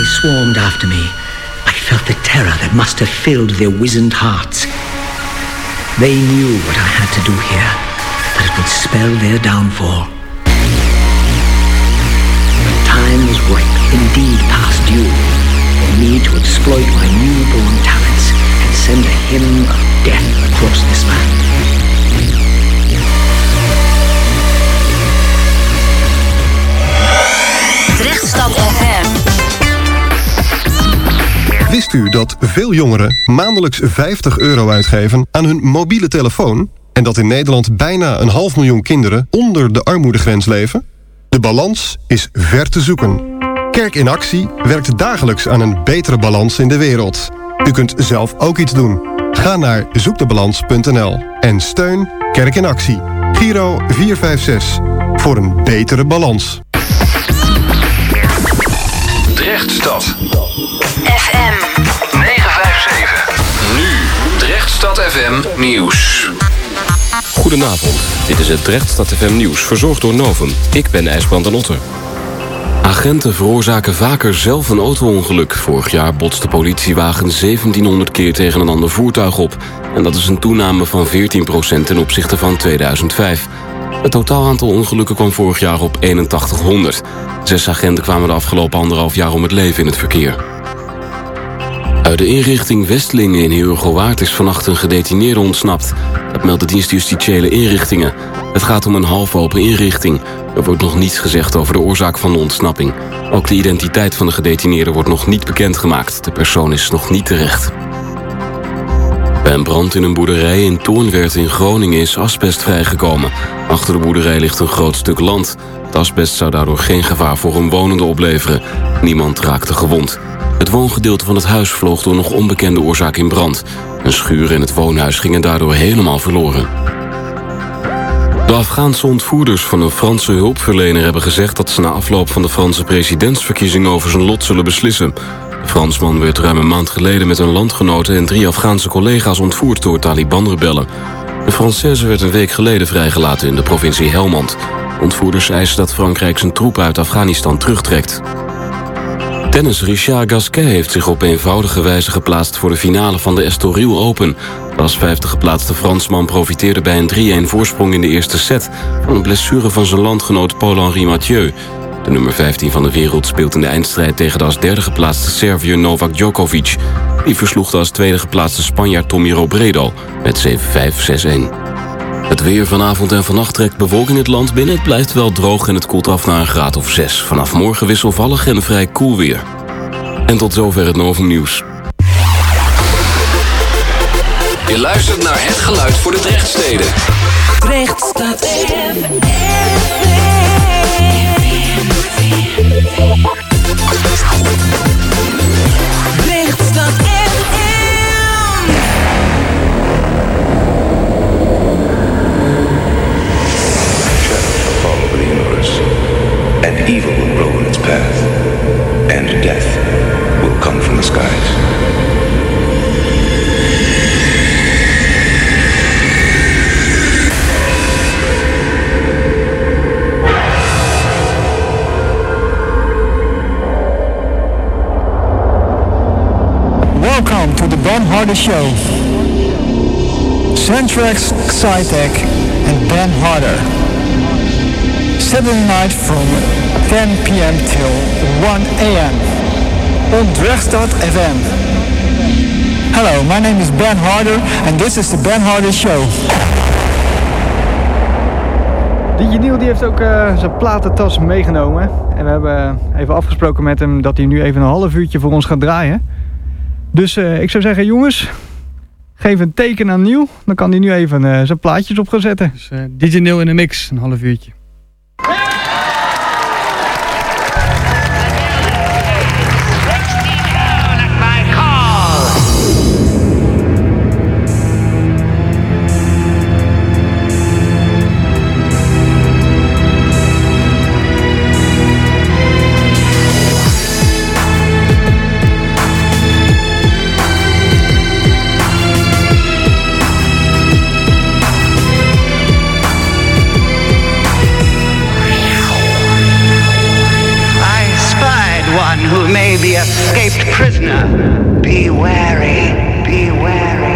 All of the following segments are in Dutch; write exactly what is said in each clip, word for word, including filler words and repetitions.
they swarmed after me, I felt the terror that must have filled their wizened hearts. They knew what I had to do here, that it would spell their downfall. The time was ripe, indeed past due, for me to exploit my newborn talents and send a hymn of death across this land. Drechtstad F M. Wist u dat veel jongeren maandelijks vijftig euro uitgeven aan hun mobiele telefoon? En dat in Nederland bijna een half miljoen kinderen onder de armoedegrens leven? De balans is ver te zoeken. Kerk in Actie werkt dagelijks aan een betere balans in de wereld. U kunt zelf ook iets doen. Ga naar zoekdebalans punt n l en steun Kerk in Actie. Giro vier vijf zes. Voor een betere balans. Drechtstad F M negen vijf zeven. Nu Drechtstad F M nieuws. Goedenavond, dit is het Drechtstad F M nieuws, verzorgd door Novum. Ik ben IJsbrand en Otter. Agenten veroorzaken vaker zelf een auto-ongeluk. Vorig jaar botste politiewagen zeventienhonderd keer tegen een ander voertuig op. En dat is een toename van veertien procent ten opzichte van tweeduizend vijf. Het totaal aantal ongelukken kwam vorig jaar op eenentachtighonderd. Zes agenten kwamen de afgelopen anderhalf jaar om het leven in het verkeer. Uit de inrichting Westlingen in Heerhugowaard is vannacht een gedetineerde ontsnapt. Dat meldt de dienst Justitiële Inrichtingen. Het gaat om een halfopen inrichting. Er wordt nog niets gezegd over de oorzaak van de ontsnapping. Ook de identiteit van de gedetineerde wordt nog niet bekendgemaakt. De persoon is nog niet terecht. Bij een brand in een boerderij in Toornwerd in Groningen is asbest vrijgekomen. Achter de boerderij ligt een groot stuk land. Het asbest zou daardoor geen gevaar voor omwonenden opleveren. Niemand raakte gewond. Het woongedeelte van het huis vloog door nog onbekende oorzaak in brand. Een schuur en het woonhuis gingen daardoor helemaal verloren. De Afghaanse ontvoerders van een Franse hulpverlener hebben gezegd dat ze na afloop van de Franse presidentsverkiezingen over zijn lot zullen beslissen. De Fransman werd ruim een maand geleden met een landgenoten en drie Afghaanse collega's ontvoerd door Taliban-rebellen. De Française werd een week geleden vrijgelaten in de provincie Helmand. Ontvoerders eisen dat Frankrijk zijn troepen uit Afghanistan terugtrekt. Tennis Richard Gasquet heeft zich op eenvoudige wijze geplaatst voor de finale van de Estoril Open. De als vijfde geplaatste Fransman profiteerde bij een drie-een voorsprong in de eerste set van een blessure van zijn landgenoot Paul-Henri Mathieu. De nummer vijftien van de wereld speelt in de eindstrijd tegen de als derde geplaatste Serviër Novak Djokovic. Die versloeg de als tweede geplaatste Spanjaard Tommy Robredo met zeven vijf, zes-een. Het weer vanavond en vannacht trekt bewolking het land binnen. Het blijft wel droog en het koelt af naar een graad of zes. Vanaf morgen wisselvallig en vrij koel weer. En tot zover het Novum nieuws. Je luistert naar het geluid voor de Drechtsteden. Drechtstad F M. Drechtstad F M. All over the universe, and evil will grow in its path, and death will come from the skies. Welcome to the Ben Harder Show. Centrex, Xitec, and Ben Harder. Saturday night from ten p.m. till one a.m. on Drechtstad F M. Hello, my name is Ben Harder and this is the Ben Harder Show. Dietje Niel die heeft ook uh, zijn platentas meegenomen. En we hebben even afgesproken met hem dat hij nu even een half uurtje voor ons gaat draaien. Dus uh, ik zou zeggen, jongens, geef een teken aan Niel. Dan kan hij nu even uh, zijn plaatjes op gaan zetten. Dus uh, D J Niel in de mix, een half uurtje. Yeah. escaped prisoner. Be wary, be wary.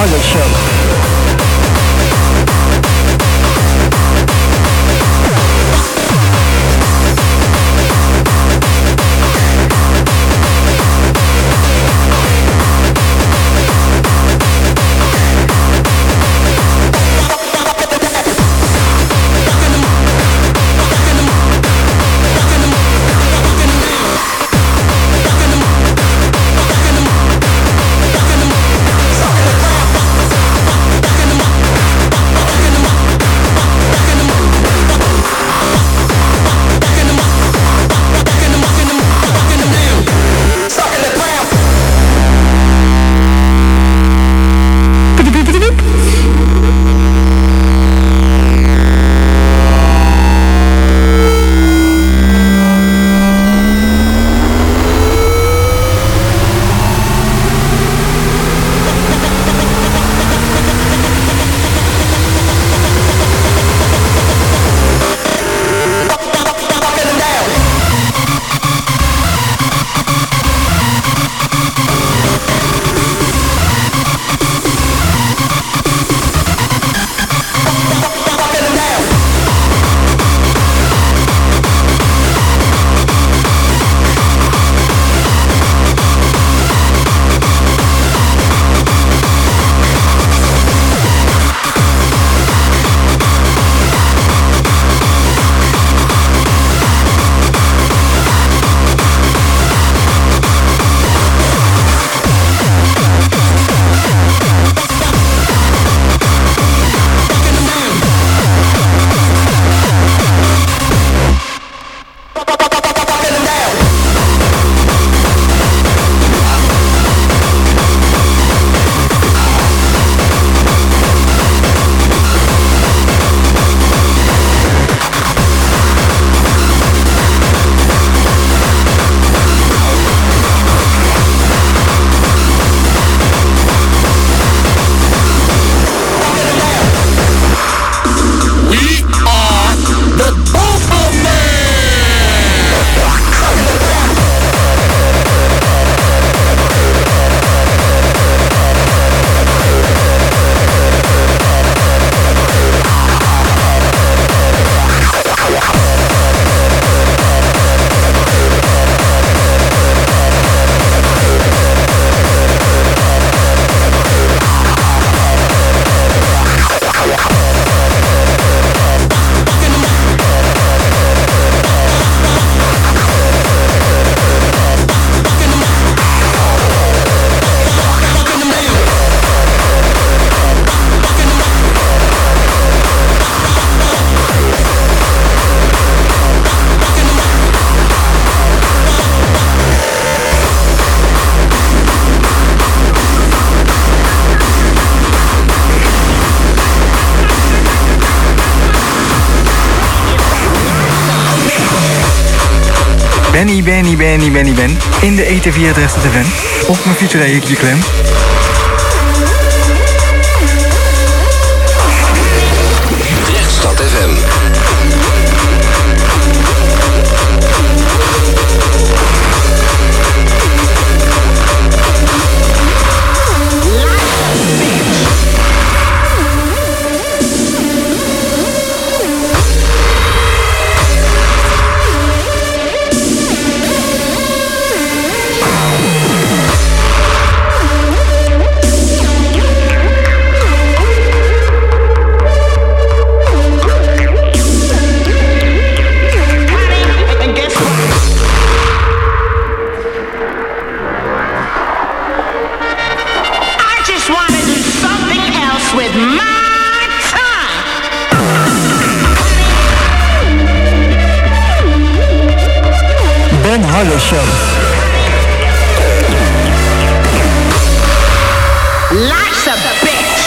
Harder Show. Benny, Benny, Benny, Benny, Ben. In de eten via het Rechtstad F M. Op mijn fiets rijd ik je klem. Rechtstad F M. Harder Show. Life's a bitch.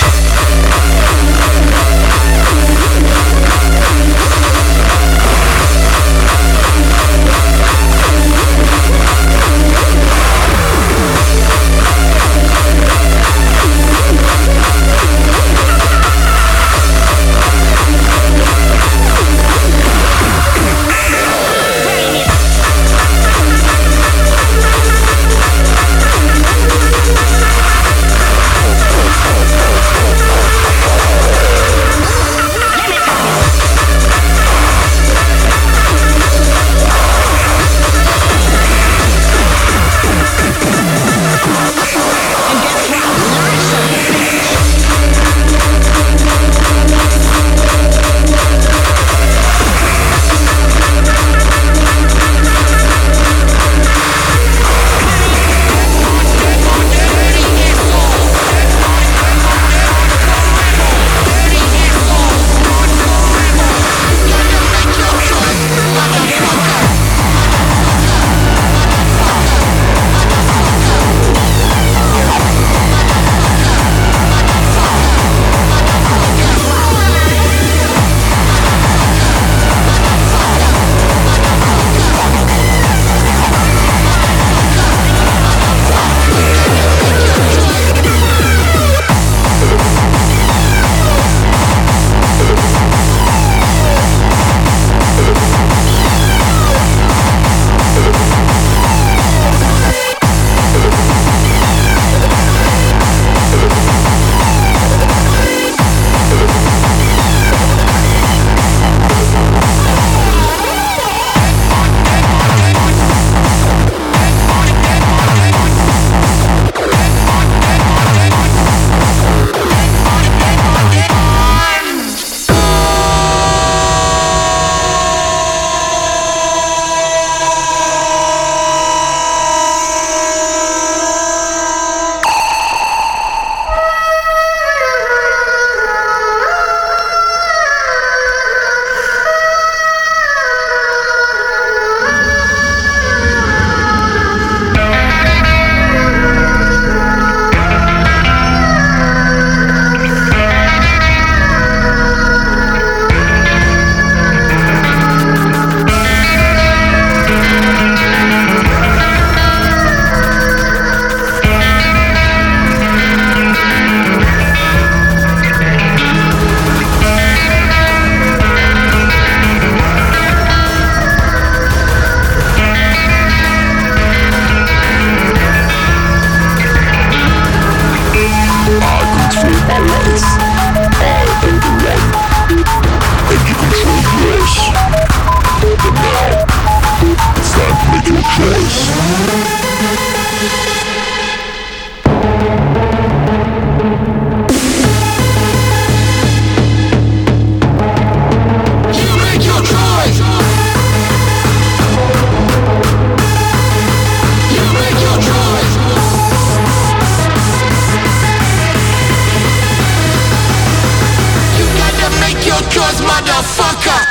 motherfucker.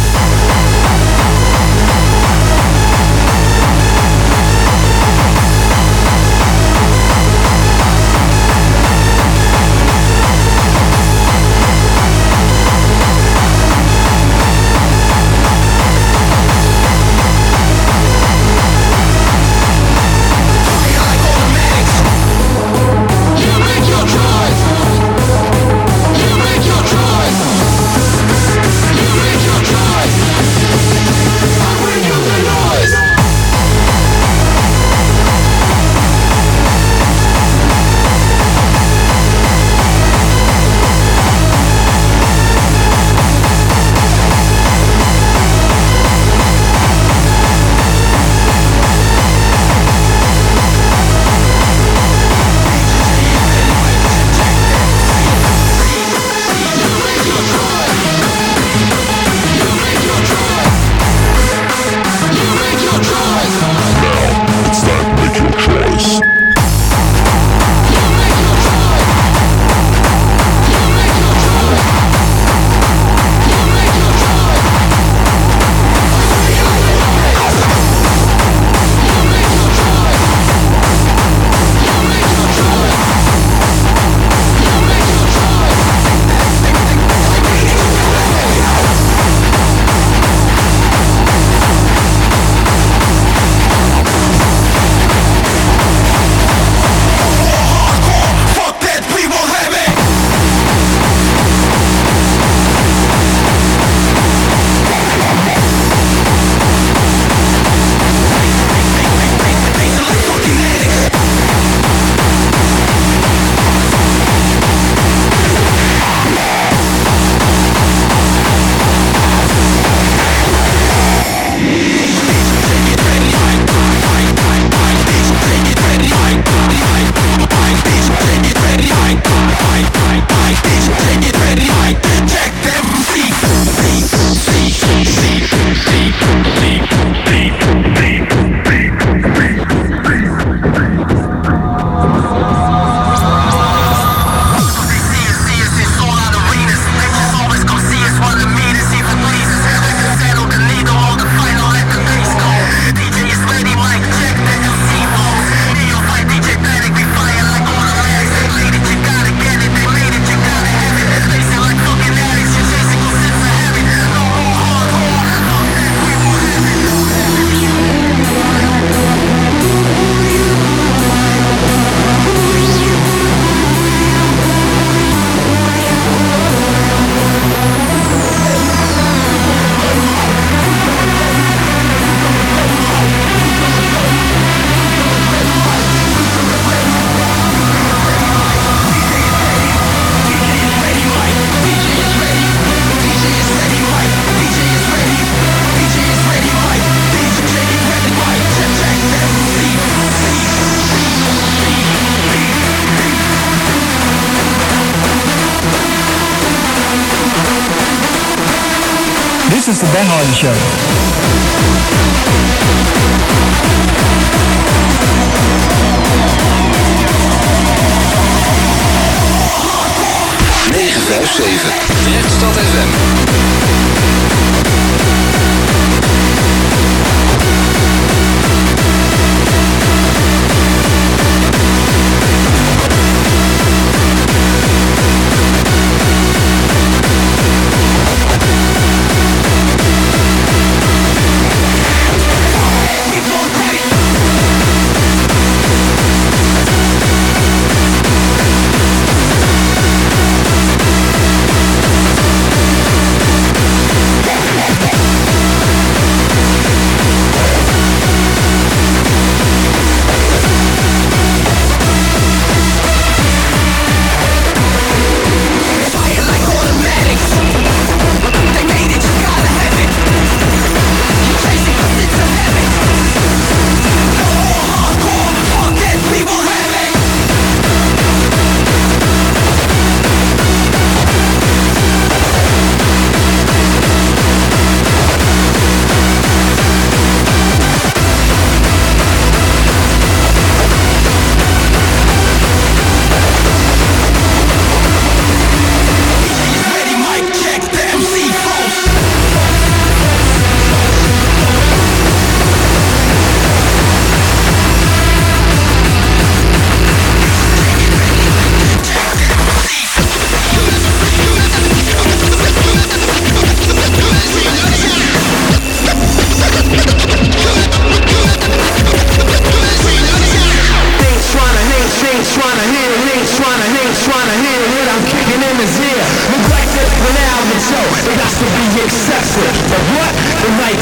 This is the Ben Hardy Show. negen vijf zeven Rechtstad F M.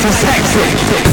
life is hectic.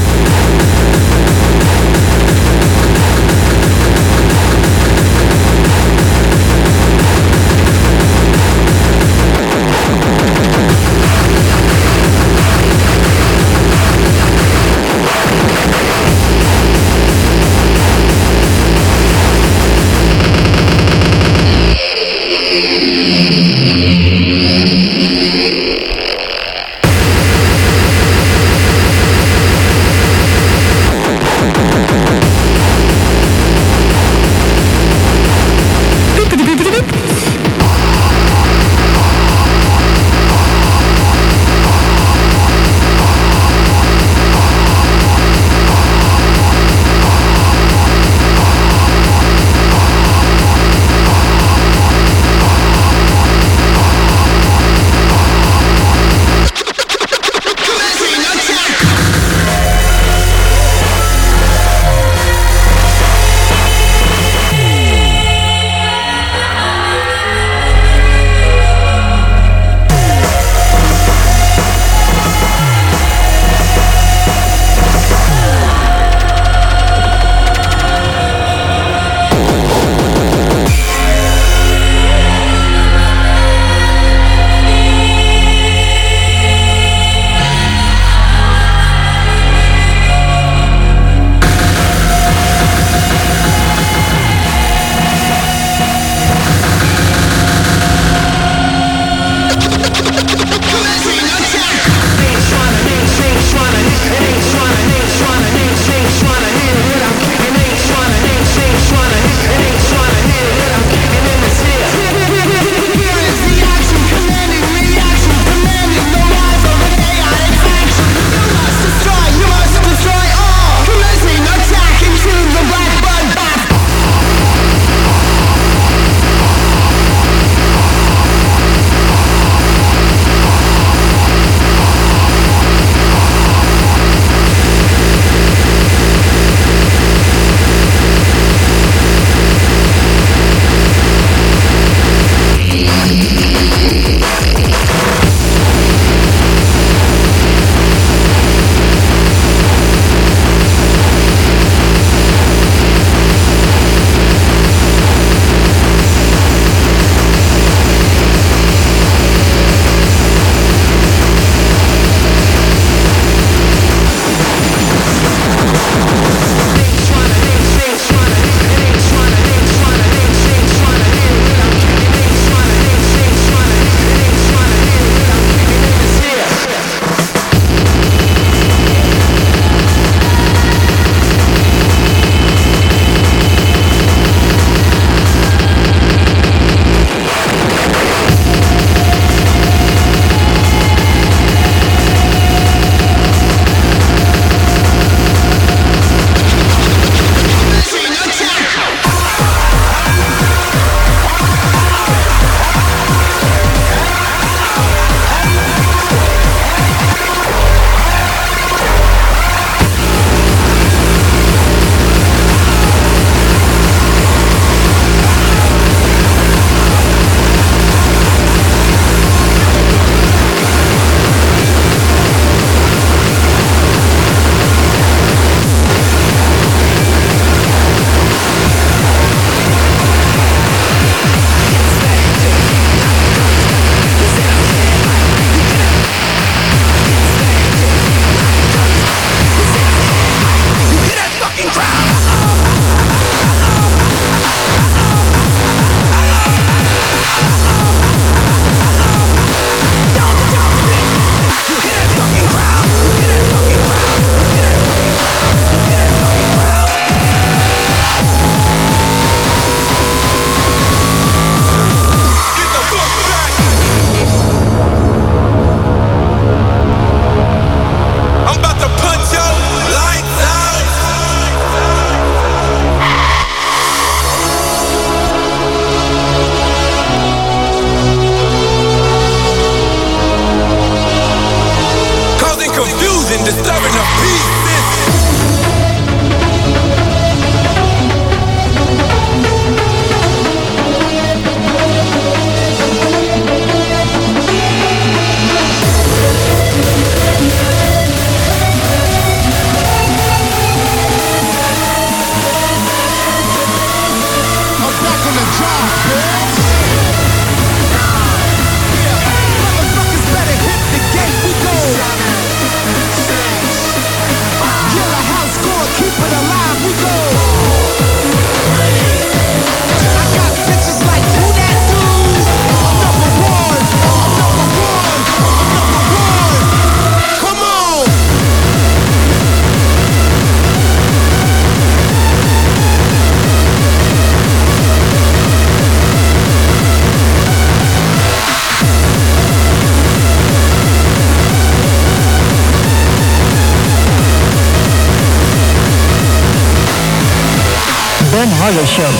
Ben Harder Show.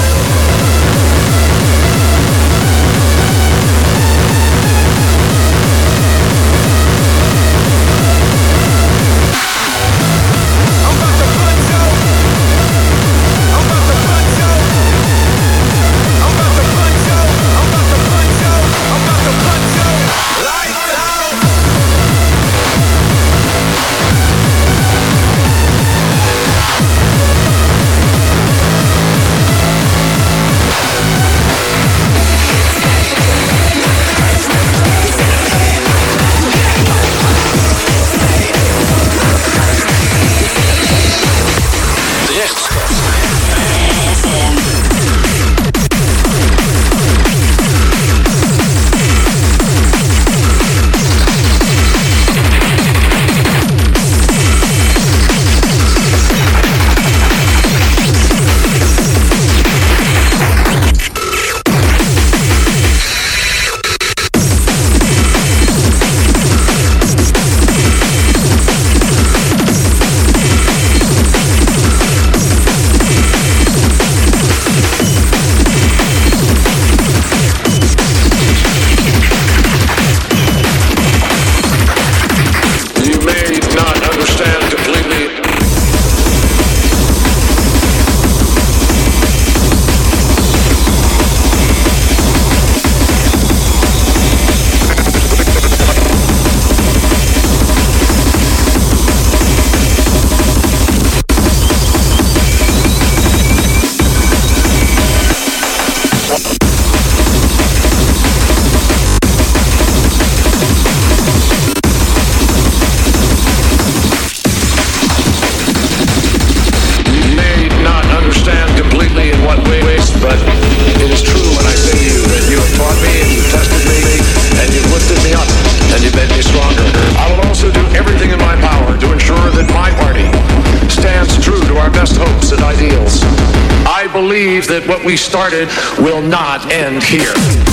That what we started will not end here.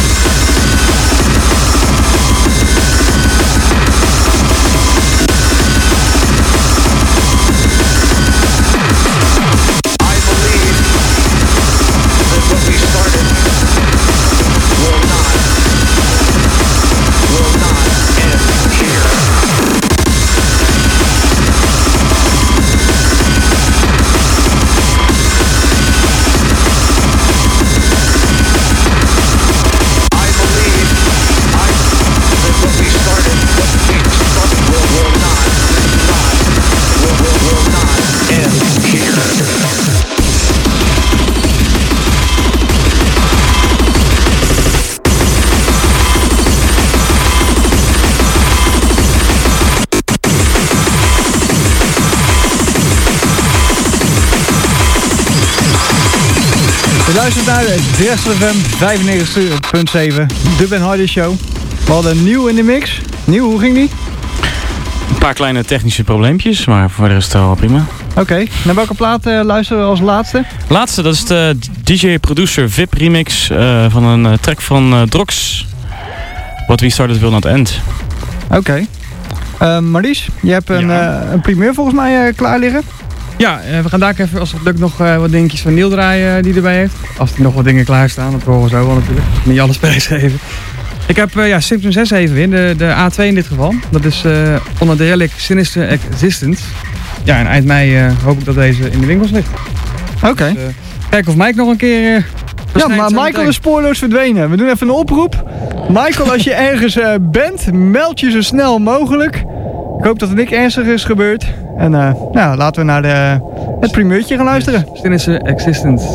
Je luistert naar de Dress F M vijfennegentig komma zeven, de Ben Harder Show. We hadden nieuw in de mix. Nieuw, hoe ging die? Een paar kleine technische probleempjes, maar voor de rest wel prima. Oké, okay. Naar welke plaat uh, luisteren we als laatste? Laatste, dat is de D J-producer V I P remix uh, van een uh, track van uh, Drox. What We Started Will Not End. Oké. Okay. Uh, Marlies, je hebt een, ja. uh, een primeur volgens mij uh, klaar liggen. Ja, uh, we gaan daar even als het lukt nog uh, wat dingetjes van Neil draaien uh, die erbij heeft. Als er nog wat dingen klaarstaan, dat horen we zo wel natuurlijk. Niet alles prijsgeven. Ik heb uh, ja, Symptom zes even weer, de, de A twee in dit geval. Dat is uh, onder de relic Sinister Existence. Ja, en eind mei uh, hoop ik dat deze in de winkels ligt. Oké. Okay. Dus, uh, kijk of Mike nog een keer... Uh, ja, maar Michael meteen. is spoorloos verdwenen. We doen even een oproep. Michael, als je ergens uh, bent, meld je zo snel mogelijk. Ik hoop dat er niks ernstigs is gebeurd. En uh, nou, laten we naar de, het primeurtje gaan luisteren. Yes. Sinister Existence.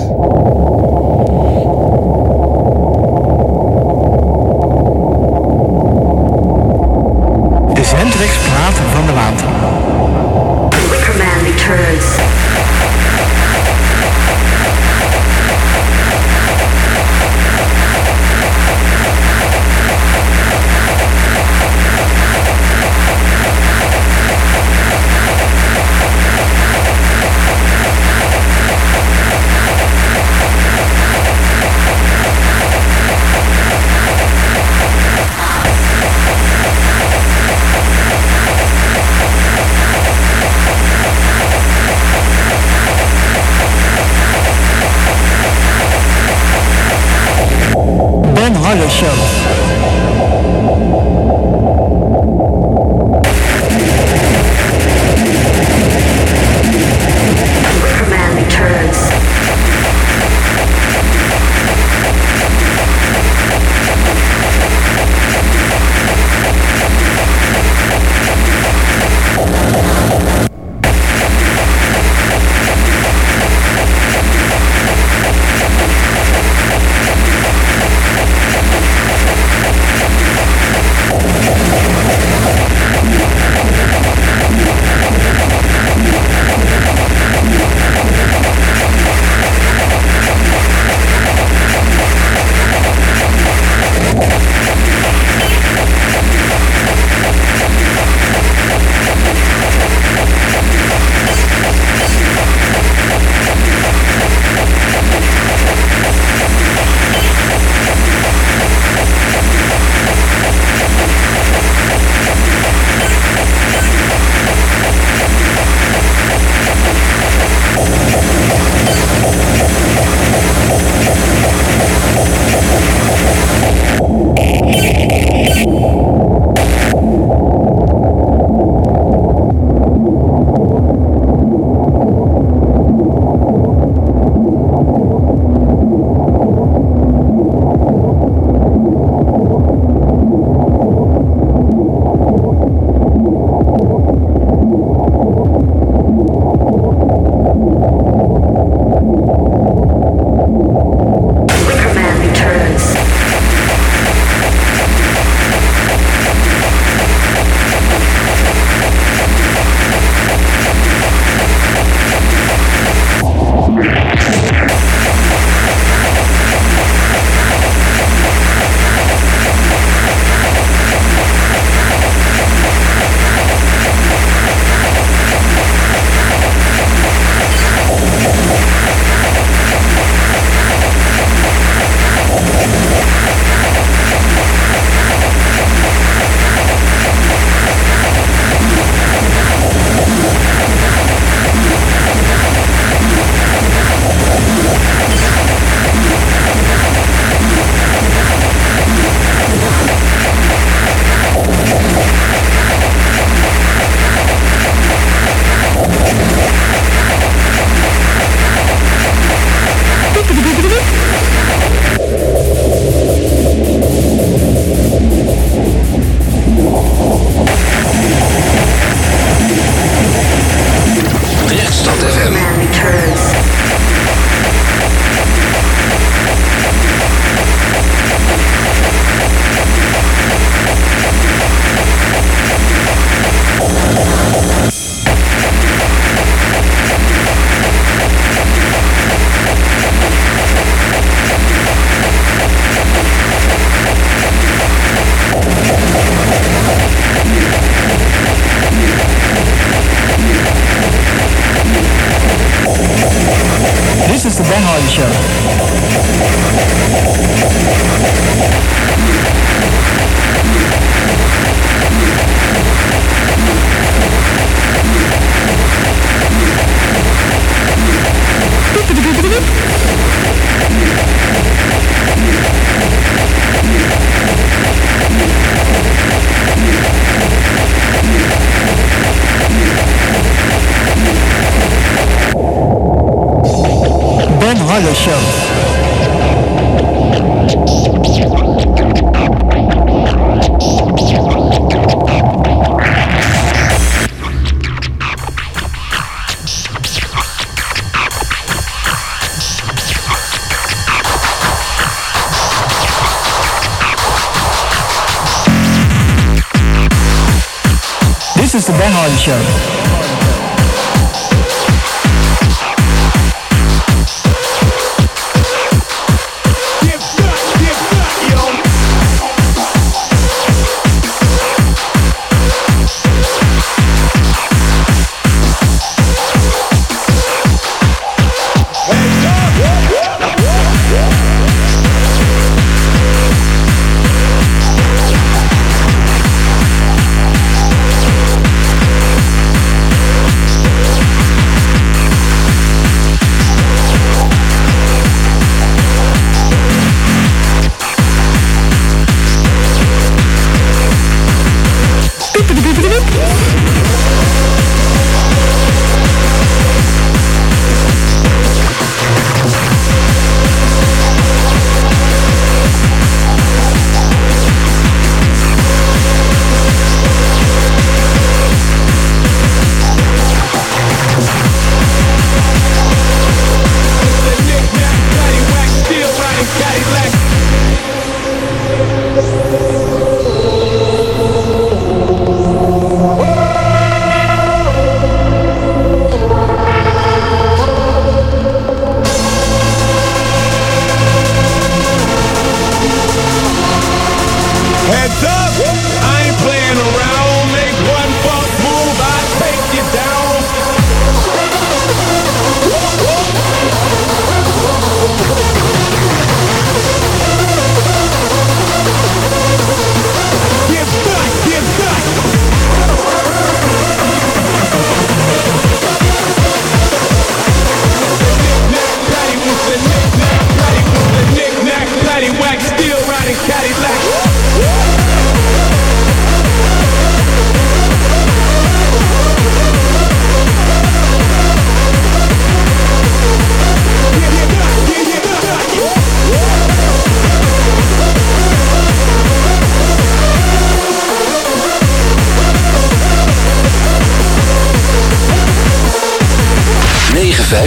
De Zentrix-plaat van de maand. Wickerman returns. Show. Command returns. This is the Ben Hardy Show. Ben Hardy Show. This is the Ben Hardy Show.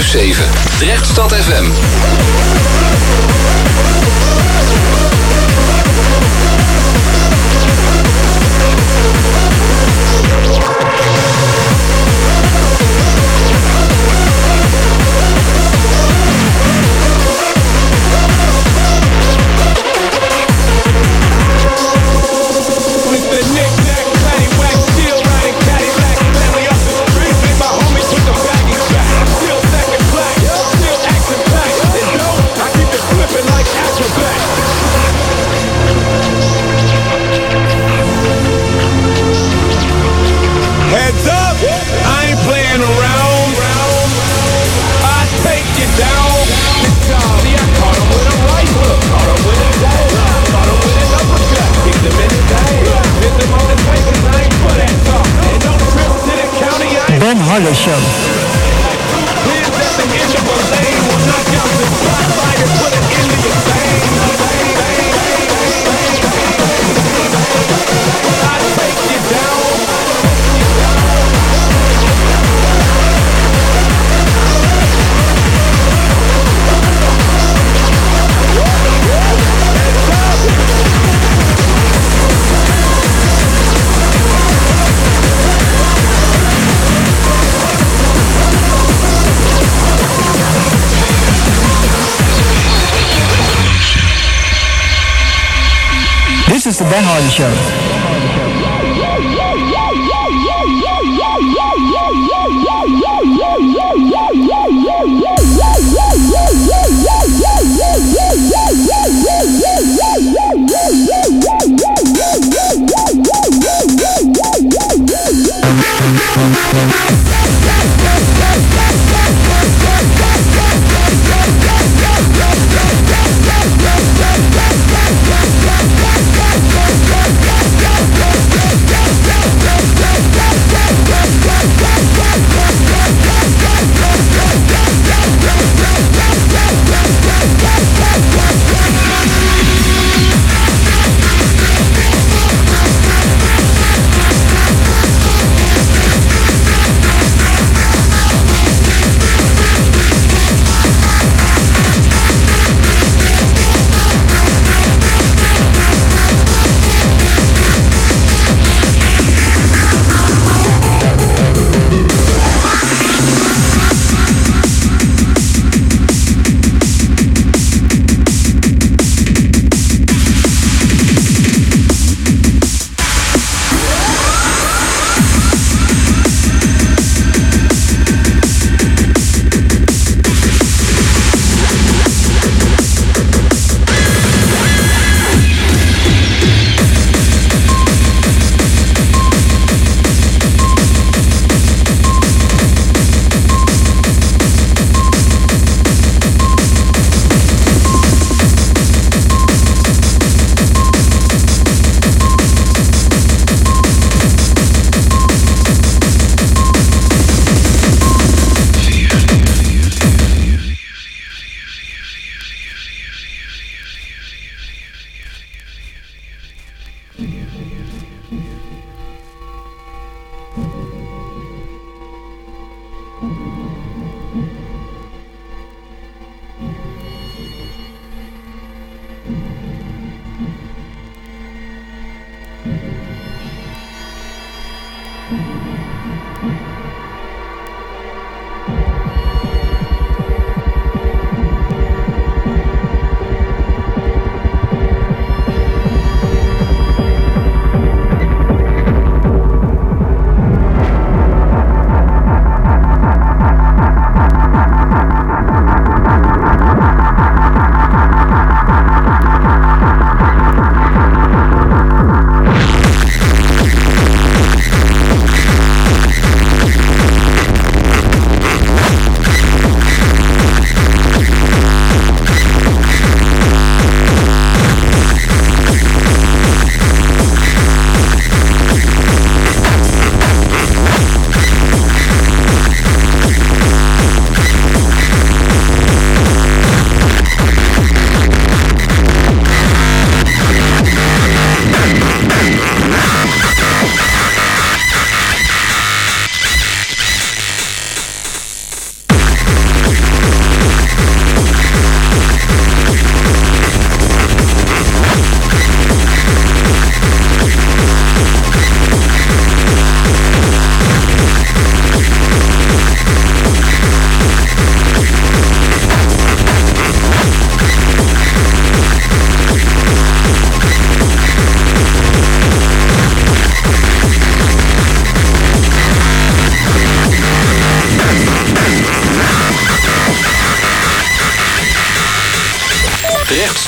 vijf zeven. Drechtstad F M. Ben Harder Show. This is the Ben Harder Show.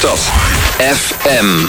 Drechtstad F M.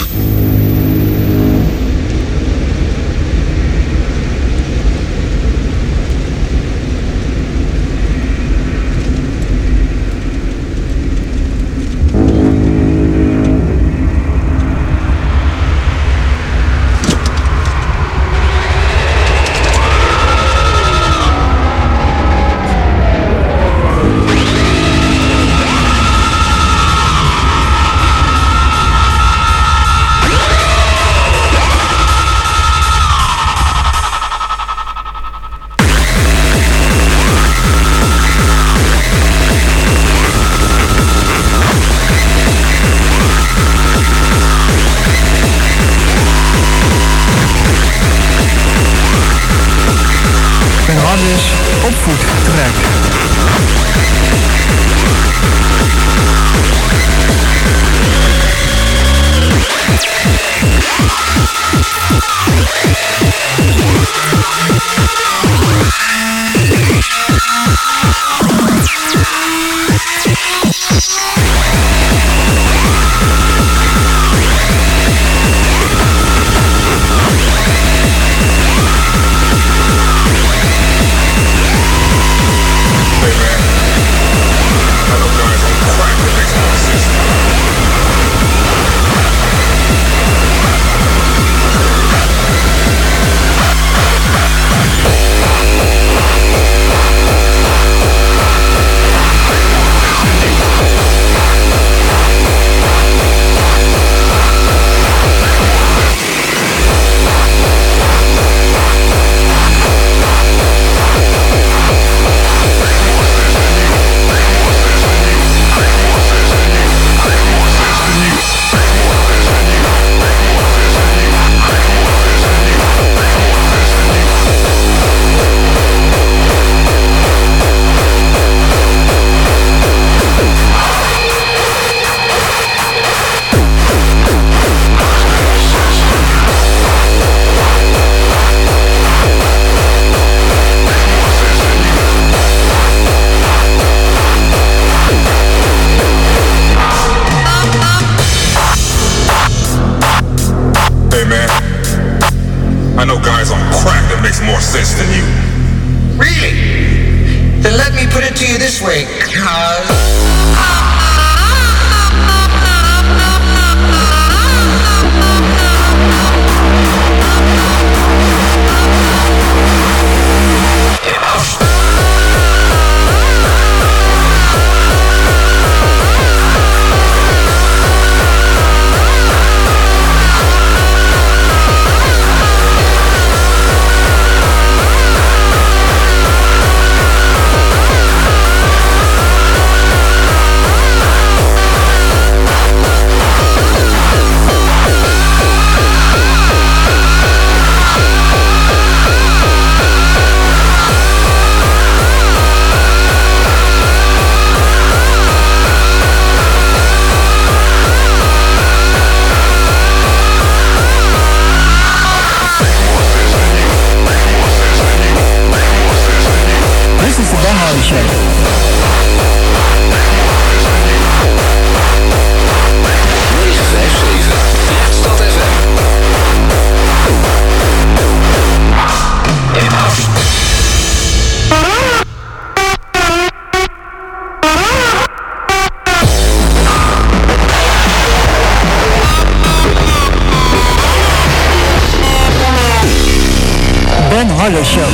Ben Harder Show.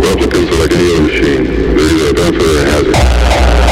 Replicants are like any other machine. They're either a benefit or a hazard.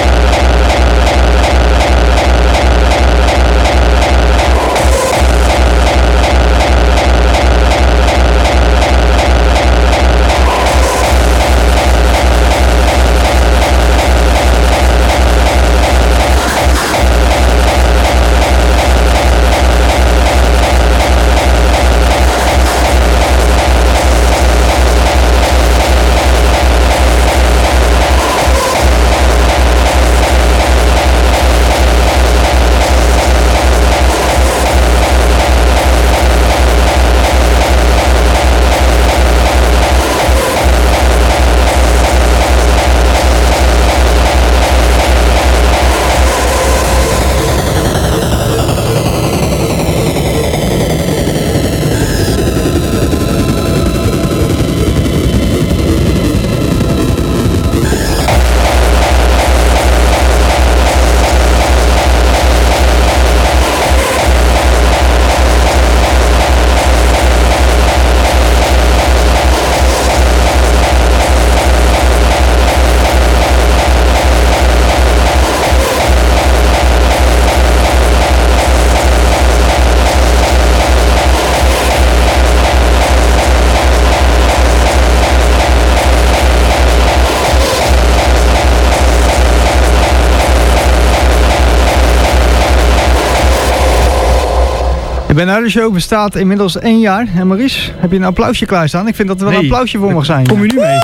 Ben Harder Show bestaat inmiddels één jaar. En Maurice, heb je een applausje klaarstaan? Ik vind dat er wel nee, een applausje voor mag zijn. Kom je nu mee?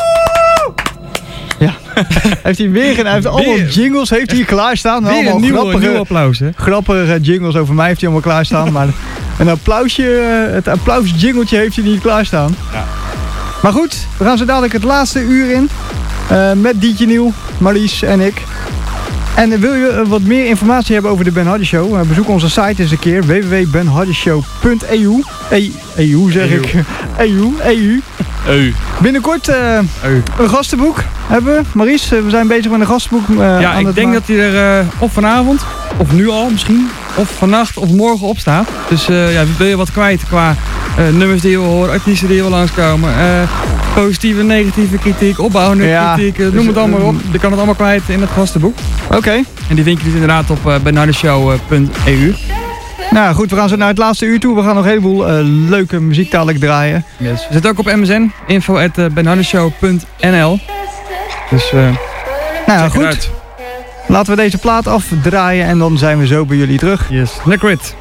Ja. heeft hij weer hij heeft allemaal jingles heeft hij klaarstaan. Weer allemaal een nieuwe, grappige, nieuwe applaus, hè? Grappige jingles over mij heeft hij allemaal klaarstaan. Maar een applausje, het applaus jingletje heeft hij niet klaarstaan. Ja. Maar goed, we gaan zo dadelijk het laatste uur in. Uh, met Dietje Nieuw, Marlies en ik. En wil je wat meer informatie hebben over de Ben Harder Show? Bezoek onze site eens een keer. w w w punt ben harder show punt e u. E U zeg ik. E U. E U. E U. Binnenkort uh, een gastenboek hebben we. Maurice, we zijn bezig met een gastenboek. Uh, ja, aan ik het denk ma- dat hij er uh, of vanavond, of nu al misschien, of vannacht of morgen op staat. Dus uh, ja, wil je wat kwijt qua uh, nummers die je wil horen, artiesten die je wil langskomen. Uh, positieve, negatieve kritiek, opbouwende ja, kritiek, uh, noem dus, het allemaal op. Je kan het allemaal kwijt in het gastenboek. Oké. Okay. En die vind je dus inderdaad op uh, ben harder show punt e u. Nou goed, we gaan zo naar het laatste uur toe. We gaan nog een heleboel uh, leuke muziek dadelijk draaien. Yes. We zitten ook op M S N, info at ben harder show punt n l. Dus uh, nou ja, goed. Laten we deze plaat afdraaien en dan zijn we zo bij jullie terug. Yes, Liquid.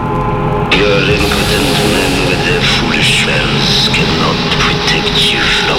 Your impotent men with their foolish spells cannot protect you from